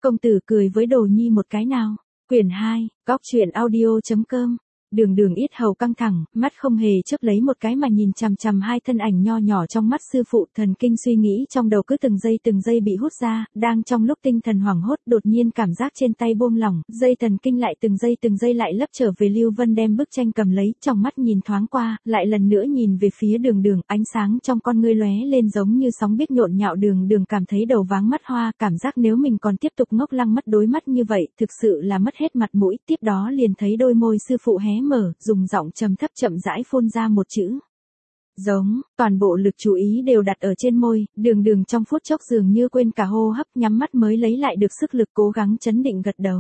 công tử cười với Đồ Nhi một cái nào. Quyển 2, góc truyện audio.com. Đường Đường yết hầu căng thẳng, mắt không hề chớp lấy một cái mà nhìn chằm chằm hai thân ảnh nho nhỏ trong mắt sư phụ, thần kinh suy nghĩ trong đầu cứ từng giây bị hút ra, đang trong lúc tinh thần hoảng hốt, đột nhiên cảm giác trên tay buông lỏng, dây thần kinh lại từng giây lại lấp trở về. Lưu Vân đem bức tranh cầm lấy, trong mắt nhìn thoáng qua, lại lần nữa nhìn về phía Đường Đường, ánh sáng trong con ngươi lóe lên giống như sóng biết nhộn nhạo. Đường Đường cảm thấy đầu váng mắt hoa, cảm giác nếu mình còn tiếp tục ngốc lăng mất đối mắt như vậy, thực sự là mất hết mặt mũi. Tiếp đó liền thấy đôi môi sư phụ hé mở, dùng giọng trầm thấp chậm rãi phun ra một chữ. Giống, toàn bộ lực chú ý đều đặt ở trên môi, Đường Đường trong phút chốc dường như quên cả hô hấp, nhắm mắt mới lấy lại được sức lực, cố gắng chấn định gật đầu.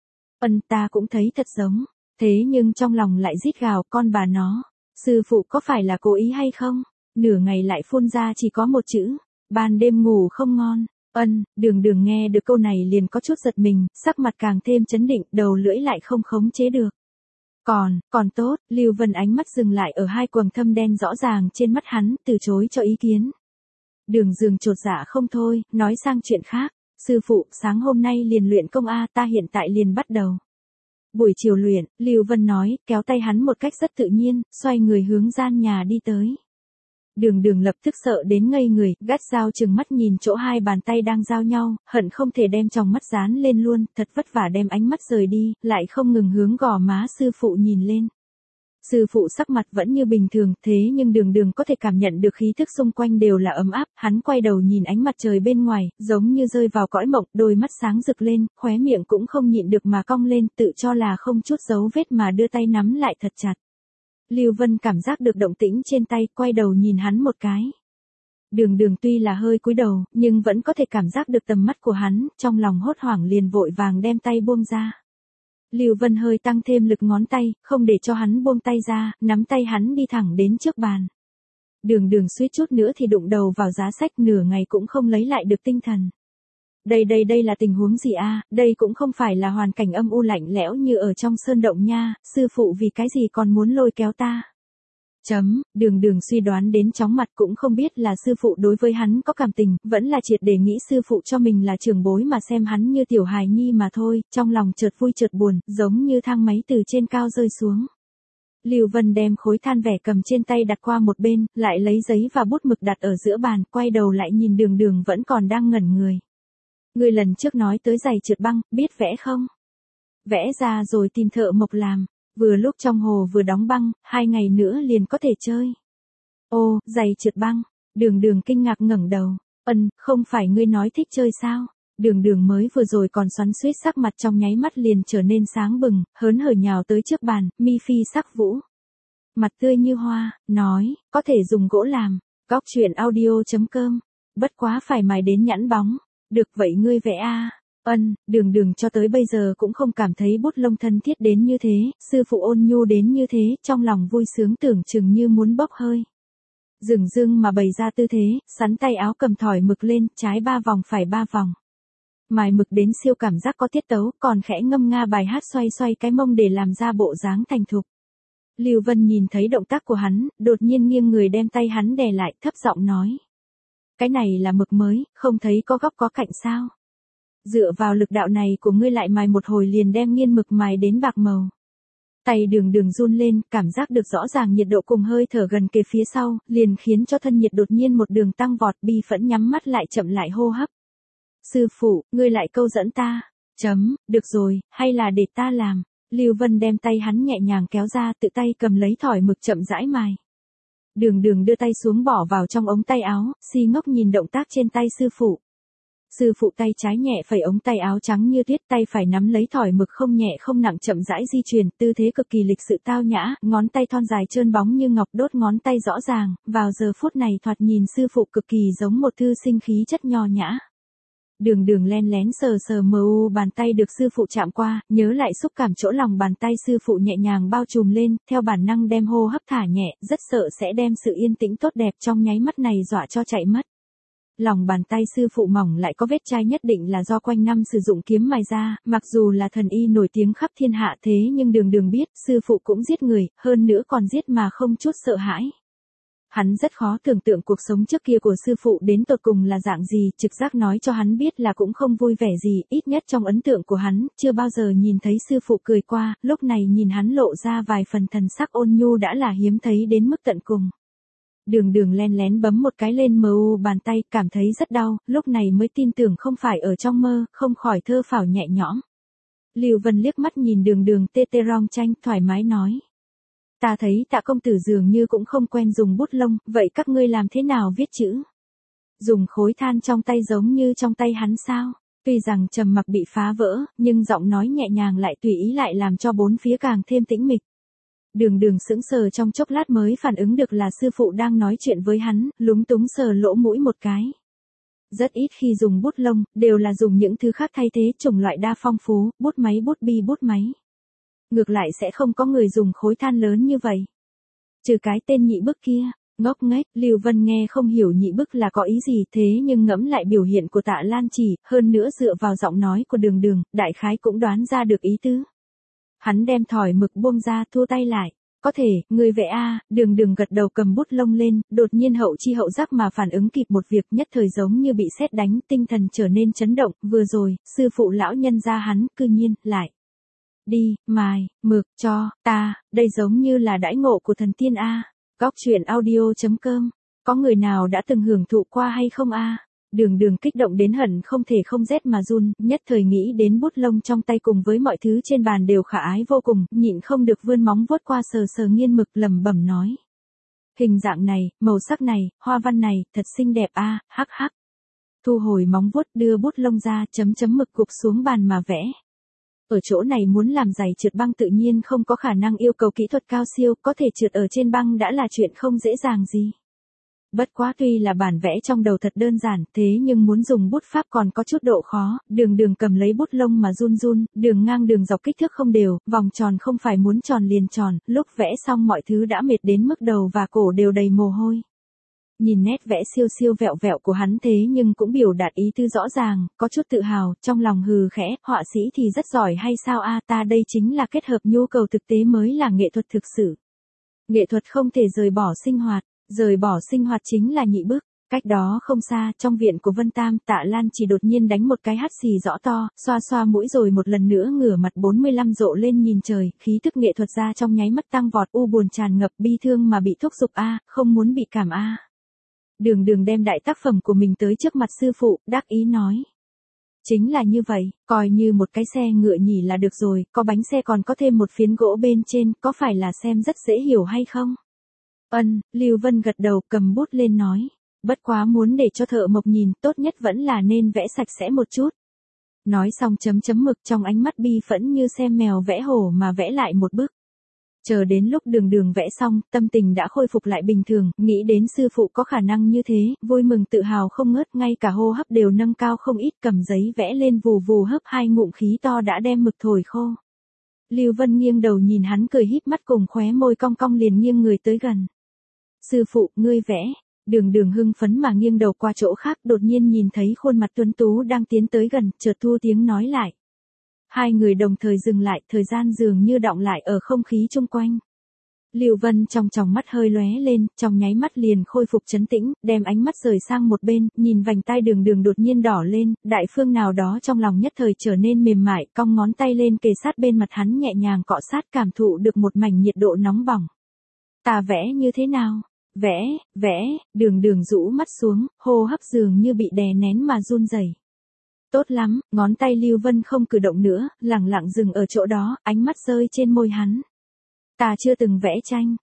Ta cũng thấy thật giống, thế nhưng trong lòng lại rít gào, con bà nó, sư phụ có phải là cố ý hay không? Nửa ngày lại phun ra chỉ có một chữ, ban đêm ngủ không ngon. Đường Đường nghe được câu này liền có chút giật mình, sắc mặt càng thêm chấn định, đầu lưỡi lại không khống chế được. Còn tốt, Lưu Vân ánh mắt dừng lại ở hai quầng thâm đen rõ ràng trên mắt hắn, từ chối cho ý kiến. Đường Dường chột dạ không thôi, nói sang chuyện khác. Sư phụ, sáng hôm nay liền luyện công a, ta hiện tại liền bắt đầu. Buổi chiều luyện, Lưu Vân nói, kéo tay hắn một cách rất tự nhiên, xoay người hướng gian nhà đi tới. Đường Đường lập tức sợ đến ngây người, gắt gao chừng mắt nhìn chỗ hai bàn tay đang giao nhau, hận không thể đem tròng mắt dán lên luôn, thật vất vả đem ánh mắt rời đi, lại không ngừng hướng gò má sư phụ nhìn lên. Sư phụ sắc mặt vẫn như bình thường, thế nhưng Đường Đường có thể cảm nhận được khí thức xung quanh đều là ấm áp, hắn quay đầu nhìn ánh mặt trời bên ngoài, giống như rơi vào cõi mộng, đôi mắt sáng rực lên, khóe miệng cũng không nhịn được mà cong lên, tự cho là không chút dấu vết mà đưa tay nắm lại thật chặt. Lưu Vân cảm giác được động tĩnh trên tay, quay đầu nhìn hắn một cái. Đường Đường tuy là hơi cúi đầu, nhưng vẫn có thể cảm giác được tầm mắt của hắn, trong lòng hốt hoảng liền vội vàng đem tay buông ra. Lưu Vân hơi tăng thêm lực ngón tay, không để cho hắn buông tay ra, nắm tay hắn đi thẳng đến trước bàn. Đường Đường suýt chút nữa thì đụng đầu vào giá sách, nửa ngày cũng không lấy lại được tinh thần. Đây là tình huống gì a? Đây cũng không phải là hoàn cảnh âm u lạnh lẽo như ở trong sơn động nha, sư phụ vì cái gì còn muốn lôi kéo ta? Đường Đường suy đoán đến chóng mặt, cũng không biết là sư phụ đối với hắn có cảm tình, vẫn là triệt để nghĩ sư phụ cho mình là trưởng bối mà xem hắn như tiểu hài nhi mà thôi, trong lòng chợt vui chợt buồn, giống như thang máy từ trên cao rơi xuống. Lưu Vân đem khối than vẻ cầm trên tay đặt qua một bên, lại lấy giấy và bút mực đặt ở giữa bàn, quay đầu lại nhìn Đường Đường vẫn còn đang ngẩn người. Ngươi lần trước nói tới giày trượt băng, biết vẽ không? Vẽ ra rồi tìm thợ mộc làm, vừa lúc trong hồ vừa đóng băng, 2 ngày nữa liền có thể chơi. Ô, giày trượt băng, Đường Đường kinh ngạc ngẩng đầu. Không phải ngươi nói thích chơi sao? Đường Đường mới vừa rồi còn xoắn xuýt, sắc mặt trong nháy mắt liền trở nên sáng bừng, hớn hở nhào tới trước bàn, mi phi sắc vũ. Mặt tươi như hoa, nói, có thể dùng gỗ làm, góc truyện audio.com, bất quá phải mài đến nhẵn bóng. Được vậy ngươi vẽ a. Đường Đường cho tới bây giờ cũng không cảm thấy bút lông thân thiết đến như thế, sư phụ ôn nhu đến như thế, trong lòng vui sướng tưởng chừng như muốn bốc hơi. Dửng dưng mà bày ra tư thế, sắn tay áo cầm thỏi mực lên, trái 3 vòng phải 3 vòng. Mài mực đến siêu cảm giác có tiết tấu, còn khẽ ngâm nga bài hát xoay cái mông để làm ra bộ dáng thành thục. Lưu Vân nhìn thấy động tác của hắn, đột nhiên nghiêng người đem tay hắn đè lại, thấp giọng nói. Cái này là mực mới, không thấy có góc có cạnh sao? Dựa vào lực đạo này của ngươi lại mài một hồi liền đem nghiên mực mài đến bạc màu. Tay Đường Đường run lên, cảm giác được rõ ràng nhiệt độ cùng hơi thở gần kề phía sau, liền khiến cho thân nhiệt đột nhiên một đường tăng vọt, bi phẫn nhắm mắt lại chậm lại hô hấp. Sư phụ, ngươi lại câu dẫn ta. Được rồi, hay là để ta làm. Lưu Vân đem tay hắn nhẹ nhàng kéo ra, tự tay cầm lấy thỏi mực chậm rãi mài. Đường Đường đưa tay xuống bỏ vào trong ống tay áo, si ngốc nhìn động tác trên tay sư phụ. Sư phụ tay trái nhẹ phẩy ống tay áo trắng như tuyết, tay phải nắm lấy thỏi mực không nhẹ không nặng chậm rãi di chuyển, tư thế cực kỳ lịch sự tao nhã, ngón tay thon dài trơn bóng như ngọc, đốt ngón tay rõ ràng, vào giờ phút này thoạt nhìn sư phụ cực kỳ giống một thư sinh khí chất nho nhã. Đường Đường len lén sờ mờ u bàn tay được sư phụ chạm qua, nhớ lại xúc cảm chỗ lòng bàn tay sư phụ nhẹ nhàng bao trùm lên, theo bản năng đem hô hấp thả nhẹ, rất sợ sẽ đem sự yên tĩnh tốt đẹp trong nháy mắt này dọa cho chạy mất. Lòng bàn tay sư phụ mỏng lại có vết chai nhất định là do quanh năm sử dụng kiếm mài ra, mặc dù là thần y nổi tiếng khắp thiên hạ thế nhưng Đường Đường biết, sư phụ cũng giết người, hơn nữa còn giết mà không chút sợ hãi. Hắn rất khó tưởng tượng cuộc sống trước kia của sư phụ đến tột cùng là dạng gì, trực giác nói cho hắn biết là cũng không vui vẻ gì, ít nhất trong ấn tượng của hắn, chưa bao giờ nhìn thấy sư phụ cười qua, lúc này nhìn hắn lộ ra vài phần thần sắc ôn nhu đã là hiếm thấy đến mức tận cùng. Đường Đường len lén bấm một cái lên mu bàn tay, cảm thấy rất đau, lúc này mới tin tưởng không phải ở trong mơ, không khỏi thơ phào nhẹ nhõm. Lưu Vân liếc mắt nhìn Đường Đường tê tê rong chanh, thoải mái nói. Ta thấy Tạ công tử dường như cũng không quen dùng bút lông, vậy các ngươi làm thế nào viết chữ? Dùng khối than trong tay giống như trong tay hắn sao? Tuy rằng trầm mặc bị phá vỡ, nhưng giọng nói nhẹ nhàng lại tùy ý lại làm cho bốn phía càng thêm tĩnh mịch. Đường Đường sững sờ trong chốc lát mới phản ứng được là sư phụ đang nói chuyện với hắn, lúng túng sờ lỗ mũi một cái. Rất ít khi dùng bút lông, đều là dùng những thứ khác thay thế, chủng loại đa phong phú, bút máy, bút bi, bút máy. Ngược lại sẽ không có người dùng khối than lớn như vậy. Trừ cái tên Nhị Bức kia, ngốc nghếch, Lưu Vân nghe không hiểu Nhị Bức là có ý gì, thế nhưng ngẫm lại biểu hiện của Tạ Lan Chỉ, hơn nữa dựa vào giọng nói của Đường Đường, đại khái cũng đoán ra được ý tứ. Hắn đem thỏi mực buông ra, thua tay lại. Có thể, người vẽ a, Đường Đường gật đầu cầm bút lông lên, đột nhiên hậu chi hậu giác mà phản ứng kịp một việc, nhất thời giống như bị sét đánh, tinh thần trở nên chấn động, vừa rồi, sư phụ lão nhân gia hắn, cư nhiên, lại. Đi, mài, mực, cho, ta, đây giống như là đãi ngộ của thần tiên a. Góc truyện audio.com, có người nào đã từng hưởng thụ qua hay không a? Đường Đường kích động đến hận không thể không rét mà run, nhất thời nghĩ đến bút lông trong tay cùng với mọi thứ trên bàn đều khả ái vô cùng, nhịn không được vươn móng vuốt qua sờ sờ nghiên mực lẩm bẩm nói. Hình dạng này, màu sắc này, hoa văn này, thật xinh đẹp a, hắc hắc. Thu hồi móng vuốt đưa bút lông ra, chấm chấm mực gục xuống bàn mà vẽ. Ở chỗ này muốn làm giày trượt băng tự nhiên không có khả năng yêu cầu kỹ thuật cao siêu, có thể trượt ở trên băng đã là chuyện không dễ dàng gì. Bất quá tuy là bản vẽ trong đầu thật đơn giản, thế nhưng muốn dùng bút pháp còn có chút độ khó, Đường Đường cầm lấy bút lông mà run run, đường ngang đường dọc kích thước không đều, vòng tròn không phải muốn tròn liền tròn, lúc vẽ xong mọi thứ đã mệt đến mức đầu và cổ đều đầy mồ hôi. Nhìn nét vẽ siêu siêu vẹo vẹo của hắn thế nhưng cũng biểu đạt ý tứ rõ ràng, có chút tự hào, trong lòng hừ khẽ, họa sĩ thì rất giỏi hay sao a, ta đây chính là kết hợp nhu cầu thực tế mới là nghệ thuật thực sự. Nghệ thuật không thể rời bỏ sinh hoạt. Rời bỏ sinh hoạt chính là Nhị Bức. Cách đó không xa, trong viện của Vân Tam, Tạ Lan chỉ đột nhiên đánh một cái hắt xì rõ to, xoa xoa mũi rồi một lần nữa ngửa mặt 45 độ lên nhìn trời, khí tức nghệ thuật ra trong nháy mắt tăng vọt, u buồn tràn ngập, bi thương mà bị thúc giục a, không muốn bị cảm a. Đường Đường đem đại tác phẩm của mình tới trước mặt sư phụ, đắc ý nói. Chính là như vậy, coi như một cái xe ngựa nhỉ là được rồi, có bánh xe còn có thêm một phiến gỗ bên trên, có phải là xem rất dễ hiểu hay không? Lưu Vân gật đầu cầm bút lên nói. Bất quá muốn để cho thợ mộc nhìn, tốt nhất vẫn là nên vẽ sạch sẽ một chút. Nói xong chấm chấm mực trong ánh mắt bi phẫn như xem mèo vẽ hổ mà vẽ lại một bức. Chờ đến lúc Đường Đường vẽ xong, tâm tình đã khôi phục lại bình thường, nghĩ đến sư phụ có khả năng như thế, vui mừng tự hào không ngớt, ngay cả hô hấp đều nâng cao không ít, cầm giấy vẽ lên vù vù hấp hai ngụm khí to đã đem mực thổi khô. Lưu Vân nghiêng đầu nhìn hắn cười híp mắt cùng khóe môi cong cong liền nghiêng người tới gần. Sư phụ, ngươi vẽ. Đường Đường hưng phấn mà nghiêng đầu qua chỗ khác, đột nhiên nhìn thấy khuôn mặt tuấn tú đang tiến tới gần, chợt thu tiếng nói lại. Hai người đồng thời dừng lại, thời gian dường như đọng lại ở không khí chung quanh. Lưu Vân trong tròng mắt hơi lóe lên, trong nháy mắt liền khôi phục trấn tĩnh, đem ánh mắt rời sang một bên, nhìn vành tai Đường Đường đột nhiên đỏ lên, đại phương nào đó trong lòng nhất thời trở nên mềm mại, cong ngón tay lên kề sát bên mặt hắn nhẹ nhàng cọ sát, cảm thụ được một mảnh nhiệt độ nóng bỏng. Ta vẽ như thế nào? Vẽ, Đường Đường rũ mắt xuống, hô hấp dường như bị đè nén mà run rẩy. Tốt lắm, ngón tay Lưu Vân không cử động nữa, lẳng lặng dừng ở chỗ đó, ánh mắt rơi trên môi hắn. Ta chưa từng vẽ tranh,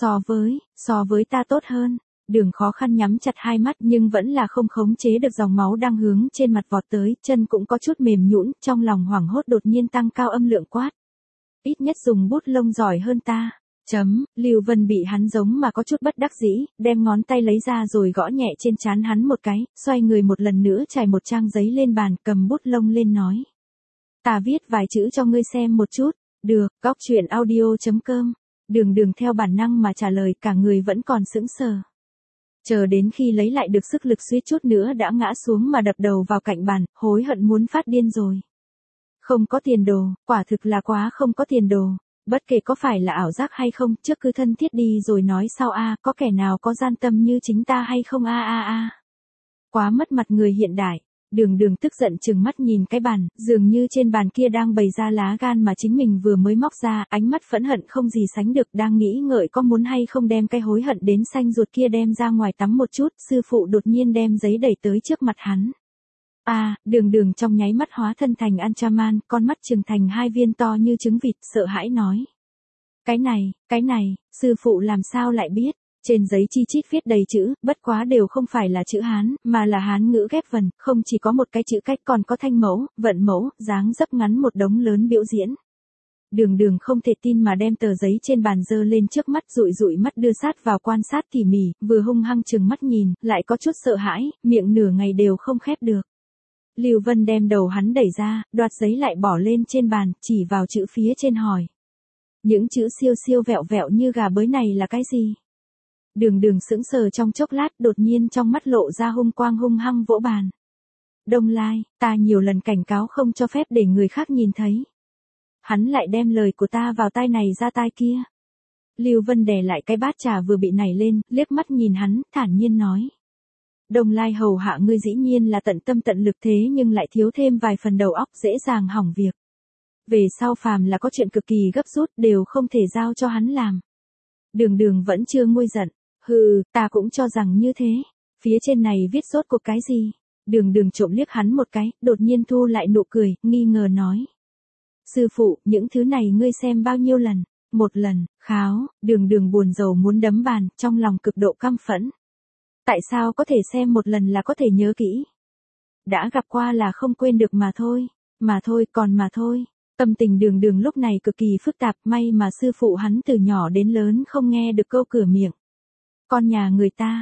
so với ta tốt hơn. Đường khó khăn nhắm chặt hai mắt nhưng vẫn là không khống chế được dòng máu đang hướng trên mặt vọt tới, chân cũng có chút mềm nhũn, trong lòng hoảng hốt đột nhiên tăng cao âm lượng quát. Ít nhất dùng bút lông giỏi hơn ta. Lưu Vân bị hắn giống mà có chút bất đắc dĩ, đem ngón tay lấy ra rồi gõ nhẹ trên trán hắn một cái, xoay người một lần nữa trải một trang giấy lên bàn, cầm bút lông lên nói. Ta viết vài chữ cho ngươi xem một chút. Được, góc truyện audio.com. Đường Đường theo bản năng mà trả lời, cả người vẫn còn sững sờ. Chờ đến khi lấy lại được sức lực suýt chút nữa đã ngã xuống mà đập đầu vào cạnh bàn, hối hận muốn phát điên rồi. Không có tiền đồ, quả thực là quá không có tiền đồ. Bất kể có phải là ảo giác hay không, trước cứ thân thiết đi rồi nói sau a, có kẻ nào có gian tâm như chính ta hay không a a a. Quá mất mặt người hiện đại. Đường Đường tức giận trừng mắt nhìn cái bàn, dường như trên bàn kia đang bày ra lá gan mà chính mình vừa mới móc ra, ánh mắt phẫn hận không gì sánh được, đang nghĩ ngợi có muốn hay không đem cái hối hận đến xanh ruột kia đem ra ngoài tắm một chút, sư phụ đột nhiên đem giấy đẩy tới trước mặt hắn. Đường Đường trong nháy mắt hóa thân thành Anchaman, con mắt trừng thành hai viên to như trứng vịt, sợ hãi nói. Cái này, sư phụ làm sao lại biết? Trên giấy chi chít viết đầy chữ, bất quá đều không phải là chữ Hán, mà là Hán ngữ ghép vần, không chỉ có một cái chữ cách còn có thanh mẫu, vận mẫu, dáng dấp ngắn một đống lớn biểu diễn. Đường Đường không thể tin mà đem tờ giấy trên bàn dơ lên trước mắt, dụi dụi mắt đưa sát vào quan sát tỉ mỉ, vừa hung hăng trừng mắt nhìn, lại có chút sợ hãi, miệng nửa ngày đều không khép được. Lưu Vân đem đầu hắn đẩy ra, đoạt giấy lại bỏ lên trên bàn, chỉ vào chữ phía trên hỏi. Những chữ siêu siêu vẹo vẹo như gà bới này là cái gì? Đường Đường sững sờ trong chốc lát, đột nhiên trong mắt lộ ra hung quang, hung hăng vỗ bàn. Đông Lai, ta nhiều lần cảnh cáo không cho phép để người khác nhìn thấy. Hắn lại đem lời của ta vào tai này ra tai kia. Lưu Vân đè lại cái bát trà vừa bị nảy lên, liếc mắt nhìn hắn, thản nhiên nói. Đông Lai hầu hạ ngươi dĩ nhiên là tận tâm tận lực, thế nhưng lại thiếu thêm vài phần đầu óc, dễ dàng hỏng việc. Về sau phàm là có chuyện cực kỳ gấp rút đều không thể giao cho hắn làm. Đường Đường vẫn chưa nguôi giận. Hừ, ta cũng cho rằng như thế. Phía trên này viết rốt cuộc cái gì? Đường Đường trộm liếc hắn một cái, đột nhiên thu lại nụ cười, nghi ngờ nói. Sư phụ, những thứ này ngươi xem bao nhiêu lần? Một lần, kháo. Đường Đường buồn rầu muốn đấm bàn, trong lòng cực độ căm phẫn. Tại sao có thể xem một lần là có thể nhớ kỹ? Đã gặp qua là không quên được mà thôi. Mà thôi. Tâm tình Đường Đường lúc này cực kỳ phức tạp, may mà sư phụ hắn từ nhỏ đến lớn không nghe được câu cửa miệng. Con nhà người ta,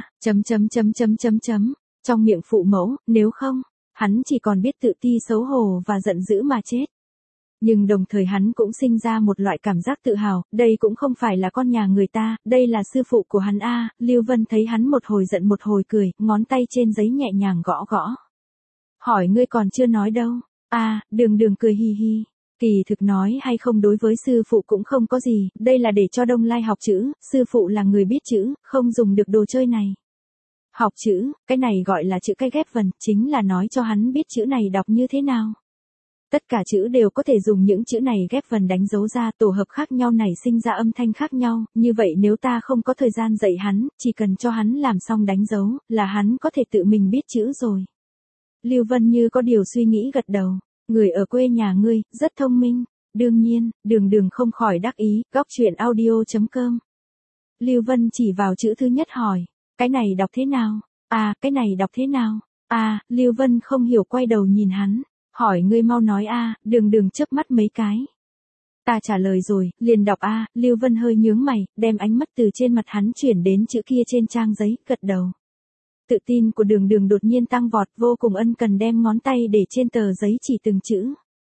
trong miệng phụ mẫu, nếu không, hắn chỉ còn biết tự ti xấu hổ và giận dữ mà chết. Nhưng đồng thời hắn cũng sinh ra một loại cảm giác tự hào, đây cũng không phải là con nhà người ta, đây là sư phụ của hắn a. Lưu Vân thấy hắn một hồi giận một hồi cười, ngón tay trên giấy nhẹ nhàng gõ gõ. Hỏi ngươi còn chưa nói đâu. Đường Đường cười hi hi. Kỳ thực nói hay không đối với sư phụ cũng không có gì, đây là để cho Đông Lai học chữ, sư phụ là người biết chữ, không dùng được đồ chơi này. Học chữ, cái này gọi là chữ cái ghép vần, chính là nói cho hắn biết chữ này đọc như thế nào. Tất cả chữ đều có thể dùng những chữ này ghép vần đánh dấu ra, tổ hợp khác nhau nảy sinh ra âm thanh khác nhau, như vậy nếu ta không có thời gian dạy hắn, chỉ cần cho hắn làm xong đánh dấu, là hắn có thể tự mình biết chữ rồi. Lưu Vân như có điều suy nghĩ gật đầu. Người ở quê nhà ngươi, rất thông minh. Đương nhiên, Đường Đường không khỏi đắc ý, góc truyện audio.com. Lưu Vân chỉ vào chữ thứ nhất hỏi. Cái này đọc thế nào? Cái này đọc thế nào? Lưu Vân không hiểu quay đầu nhìn hắn. Hỏi ngươi mau nói Đường Đường chớp mắt mấy cái. Ta trả lời rồi, liền đọc Lưu Vân hơi nhướng mày, đem ánh mắt từ trên mặt hắn chuyển đến chữ kia trên trang giấy, gật đầu. Tự tin của Đường Đường đột nhiên tăng vọt, vô cùng ân cần đem ngón tay để trên tờ giấy chỉ từng chữ.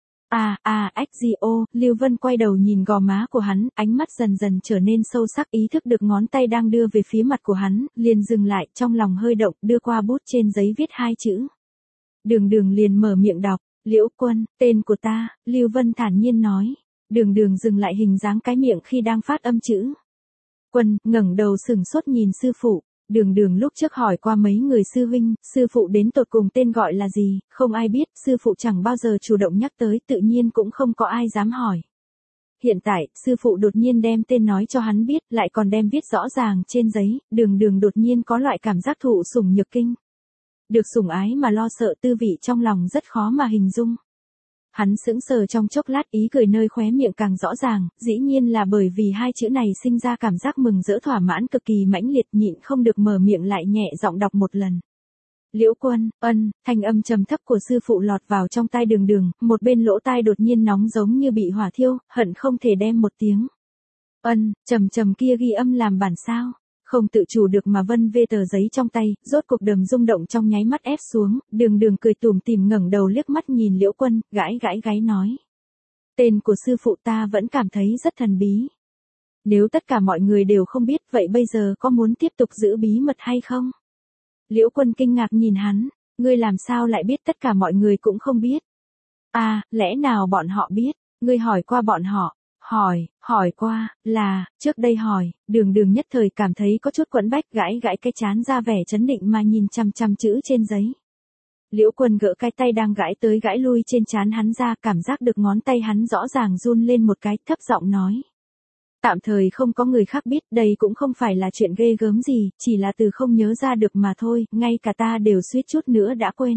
Lưu Vân quay đầu nhìn gò má của hắn, ánh mắt dần dần trở nên sâu sắc, ý thức được ngón tay đang đưa về phía mặt của hắn, liền dừng lại, trong lòng hơi động, đưa qua bút trên giấy viết hai chữ. Đường Đường liền mở miệng đọc, Liễu Quân, tên của ta, Lưu Vân thản nhiên nói. Đường Đường dừng lại hình dáng cái miệng khi đang phát âm chữ. Quân, ngẩng đầu sửng sốt nhìn sư phụ. Đường Đường lúc trước hỏi qua mấy người sư huynh, sư phụ đến tột cùng tên gọi là gì, không ai biết, sư phụ chẳng bao giờ chủ động nhắc tới, tự nhiên cũng không có ai dám hỏi. Hiện tại, sư phụ đột nhiên đem tên nói cho hắn biết, lại còn đem viết rõ ràng trên giấy, Đường Đường đột nhiên có loại cảm giác thụ sủng nhược kinh. Được sủng ái mà lo sợ tư vị trong lòng rất khó mà hình dung. Hắn sững sờ trong chốc lát, ý cười nơi khóe miệng càng rõ ràng, dĩ nhiên là bởi vì hai chữ này sinh ra cảm giác mừng rỡ thỏa mãn cực kỳ mãnh liệt, nhịn không được mở miệng lại nhẹ giọng đọc một lần. Liễu Quân, thanh âm trầm thấp của sư phụ lọt vào trong tai Đường Đường, một bên lỗ tai đột nhiên nóng giống như bị hỏa thiêu, hận không thể đem một tiếng. Trầm kia ghi âm làm bản sao? Không tự chủ được mà vân vê tờ giấy trong tay, rốt cuộc đầm rung động trong nháy mắt ép xuống, Đường Đường cười tủm tỉm ngẩng đầu liếc mắt nhìn Liễu Quân, gãi gáy nói. Tên của sư phụ ta vẫn cảm thấy rất thần bí. Nếu tất cả mọi người đều không biết, vậy bây giờ có muốn tiếp tục giữ bí mật hay không? Liễu Quân kinh ngạc nhìn hắn, ngươi làm sao lại biết tất cả mọi người cũng không biết? Lẽ nào bọn họ biết, ngươi hỏi qua bọn họ, Hỏi qua, là, trước đây hỏi, đường đường nhất thời cảm thấy có chút quẫn bách, gãi gãi cái chán ra vẻ chấn định mà nhìn chằm chằm chữ trên giấy. Liễu Quân gỡ cái tay đang gãi tới gãi lui trên trán hắn ra, cảm giác được ngón tay hắn rõ ràng run lên một cái, thấp giọng nói. Tạm thời không có người khác biết, đây cũng không phải là chuyện ghê gớm gì, chỉ là từ không nhớ ra được mà thôi, ngay cả ta đều suýt chút nữa đã quên.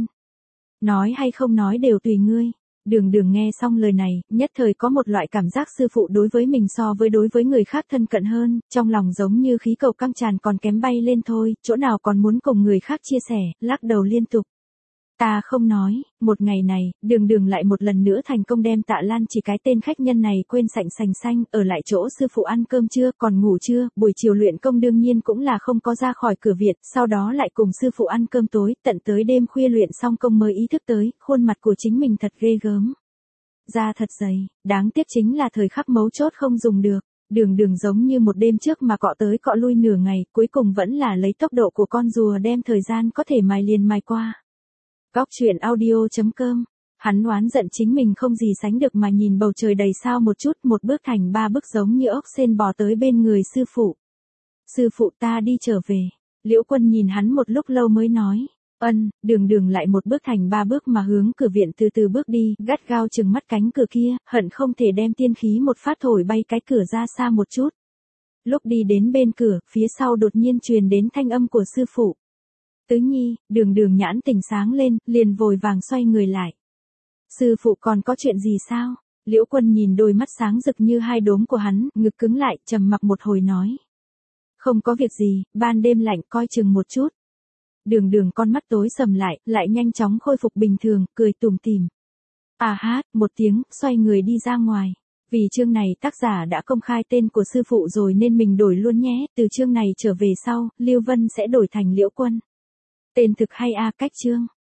Nói hay không nói đều tùy ngươi. Đường đường nghe xong lời này, nhất thời có một loại cảm giác sư phụ đối với mình so với đối với người khác thân cận hơn, trong lòng giống như khí cầu căng tràn còn kém bay lên thôi, chỗ nào còn muốn cùng người khác chia sẻ, lắc đầu liên tục. Ta không nói, một ngày này, đường đường lại một lần nữa thành công đem Tạ Lan chỉ cái tên khách nhân này quên sạch sành xanh, ở lại chỗ sư phụ ăn cơm trưa, còn ngủ trưa, buổi chiều luyện công đương nhiên cũng là không có ra khỏi cửa viện, sau đó lại cùng sư phụ ăn cơm tối, tận tới đêm khuya luyện xong công mới ý thức tới, khuôn mặt của chính mình thật ghê gớm. Da thật dày, đáng tiếc chính là thời khắc mấu chốt không dùng được. Đường đường giống như một đêm trước mà cọ tới cọ lui nửa ngày, cuối cùng vẫn là lấy tốc độ của con rùa đem thời gian có thể mài liền mài qua. Góc truyện audio.com. Hắn oán giận chính mình không gì sánh được mà nhìn bầu trời đầy sao một chút, một bước thành ba bước giống như ốc sên bò tới bên người sư phụ. Sư phụ ta đi trở về. Liễu Quân nhìn hắn một lúc lâu mới nói. Đường đường lại một bước thành ba bước mà hướng cửa viện từ từ bước đi, gắt gao chừng mắt cánh cửa kia, hận không thể đem tiên khí một phát thổi bay cái cửa ra xa một chút. Lúc đi đến bên cửa, phía sau đột nhiên truyền đến thanh âm của sư phụ. Tứ Nhi, đường đường nhãn tỉnh sáng lên, liền vội vàng xoay người lại. Sư phụ còn có chuyện gì sao? Liễu Quân nhìn đôi mắt sáng rực như hai đốm của hắn, ngực cứng lại, trầm mặc một hồi nói. Không có việc gì, ban đêm lạnh coi chừng một chút. Đường đường con mắt tối sầm lại nhanh chóng khôi phục bình thường, cười tủm tỉm. À hát, một tiếng, xoay người đi ra ngoài. Vì chương này tác giả đã công khai tên của sư phụ rồi nên mình đổi luôn nhé, từ chương này trở về sau, Lưu Vân sẽ đổi thành Liễu Quân. Tên thực hay a, cách chương.